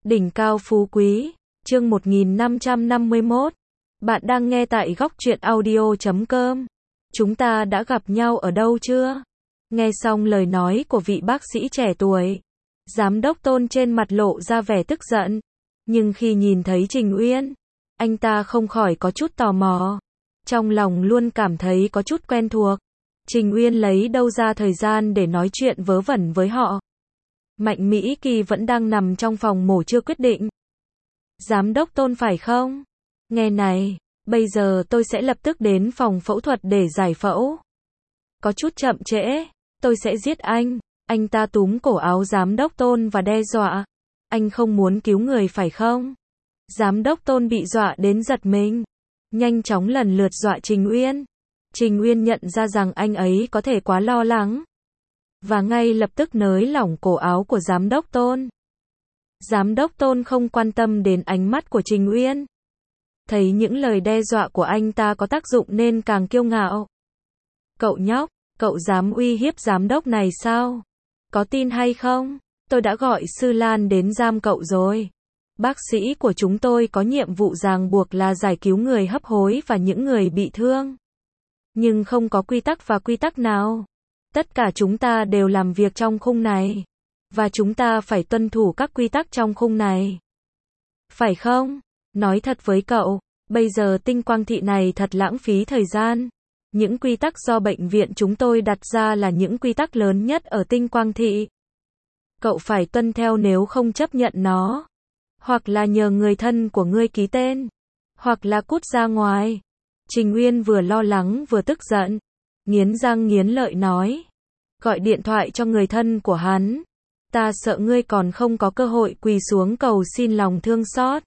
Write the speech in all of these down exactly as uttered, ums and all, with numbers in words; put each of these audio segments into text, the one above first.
Đỉnh cao phú quý, chương một nghìn năm trăm năm mươi mốt. Bạn đang nghe tại góc truyện audio chấm com. Chúng ta đã gặp nhau ở đâu chưa? Nghe xong lời nói của vị bác sĩ trẻ tuổi, giám đốc Tôn trên mặt lộ ra vẻ tức giận. Nhưng khi nhìn thấy Trình Uyên, anh ta không khỏi có chút tò mò. Trong lòng luôn cảm thấy có chút quen thuộc. Trình Uyên lấy đâu ra thời gian để nói chuyện vớ vẩn với họ. Mạnh Mỹ Kỳ vẫn đang nằm trong phòng mổ chưa quyết định. Giám đốc Tôn phải không? Nghe này, bây giờ tôi sẽ lập tức đến phòng phẫu thuật để giải phẫu. Có chút chậm trễ, tôi sẽ giết anh. Anh ta túm cổ áo giám đốc Tôn và đe dọa. Anh không muốn cứu người phải không? Giám đốc Tôn bị dọa đến giật mình. Nhanh chóng lần lượt dọa Trình Uyên. Trình Uyên nhận ra rằng anh ấy có thể quá lo lắng. Và ngay lập tức nới lỏng cổ áo của giám đốc Tôn. Giám đốc Tôn không quan tâm đến ánh mắt của Trình Uyên. Thấy những lời đe dọa của anh ta có tác dụng nên càng kiêu ngạo. Cậu nhóc, cậu dám uy hiếp giám đốc này sao? Có tin hay không? Tôi đã gọi Sư Lan đến giam cậu rồi. Bác sĩ của chúng tôi có nhiệm vụ ràng buộc là giải cứu người hấp hối và những người bị thương. Nhưng không có quy tắc và quy tắc nào. Tất cả chúng ta đều làm việc trong khung này. Và chúng ta phải tuân thủ các quy tắc trong khung này. Phải không? Nói thật với cậu, bây giờ tinh quang thị này thật lãng phí thời gian. Những quy tắc do bệnh viện chúng tôi đặt ra là những quy tắc lớn nhất ở tinh quang thị. Cậu phải tuân theo, nếu không chấp nhận nó. Hoặc là nhờ người thân của ngươi ký tên. Hoặc là cút ra ngoài. Trình Uyên vừa lo lắng vừa tức giận. Nghiến răng nghiến lợi nói. Gọi điện thoại cho người thân của hắn. Ta sợ ngươi còn không có cơ hội quỳ xuống cầu xin lòng thương xót.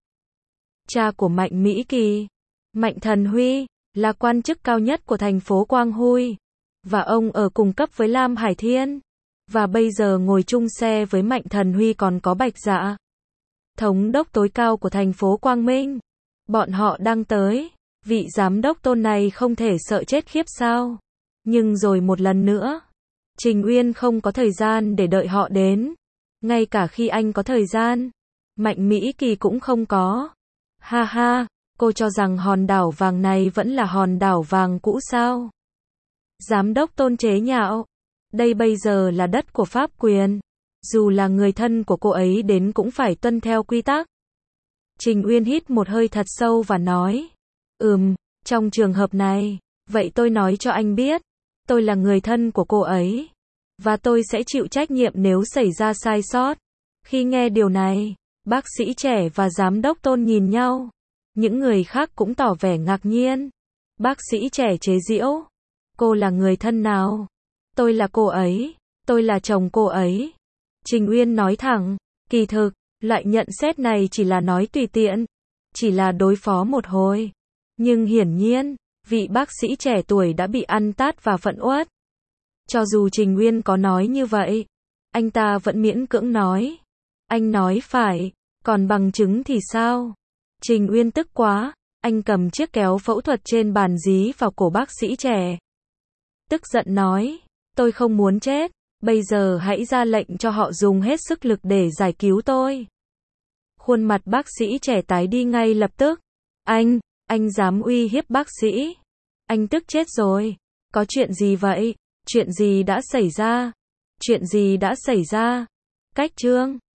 Cha của Mạnh Mỹ Kỳ, Mạnh Thần Huy, là quan chức cao nhất của thành phố Quang Huy. Và ông ở cùng cấp với Lam Hải Thiên. Và bây giờ ngồi chung xe với Mạnh Thần Huy còn có Bạch Dạ, thống đốc tối cao của thành phố Quang Minh. Bọn họ đang tới. Vị giám đốc Tôn này không thể sợ chết khiếp sao? Nhưng rồi một lần nữa, Trình Uyên không có thời gian để đợi họ đến. Ngay cả khi anh có thời gian, Mạnh Mỹ Kỳ cũng không có. Ha ha, cô cho rằng hòn đảo vàng này vẫn là hòn đảo vàng cũ sao? Giám đốc Tôn chế nhạo. Đây bây giờ là đất của pháp quyền. Dù là người thân của cô ấy đến cũng phải tuân theo quy tắc. Trình Uyên hít một hơi thật sâu và nói. Ừm, trong trường hợp này, vậy tôi nói cho anh biết. Tôi là người thân của cô ấy. Và tôi sẽ chịu trách nhiệm nếu xảy ra sai sót. Khi nghe điều này, bác sĩ trẻ và giám đốc Tôn nhìn nhau. Những người khác cũng tỏ vẻ ngạc nhiên. Bác sĩ trẻ chế giễu. Cô là người thân nào? Tôi là cô ấy. Tôi là chồng cô ấy. Trình Uyên nói thẳng. Kỳ thực, loại nhận xét này chỉ là nói tùy tiện. Chỉ là đối phó một hồi. Nhưng hiển nhiên, vị bác sĩ trẻ tuổi đã bị ăn tát và phẫn uất. Cho dù Trình Uyên có nói như vậy, anh ta vẫn miễn cưỡng nói. Anh nói phải, còn bằng chứng thì sao? Trình Uyên tức quá, anh cầm chiếc kéo phẫu thuật trên bàn dí vào cổ bác sĩ trẻ. Tức giận nói, tôi không muốn chết, bây giờ hãy ra lệnh cho họ dùng hết sức lực để giải cứu tôi. Khuôn mặt bác sĩ trẻ tái đi ngay lập tức. Anh, anh dám uy hiếp bác sĩ? Anh tức chết rồi. Có chuyện gì vậy? Chuyện gì đã xảy ra? Chuyện gì đã xảy ra? Cách chương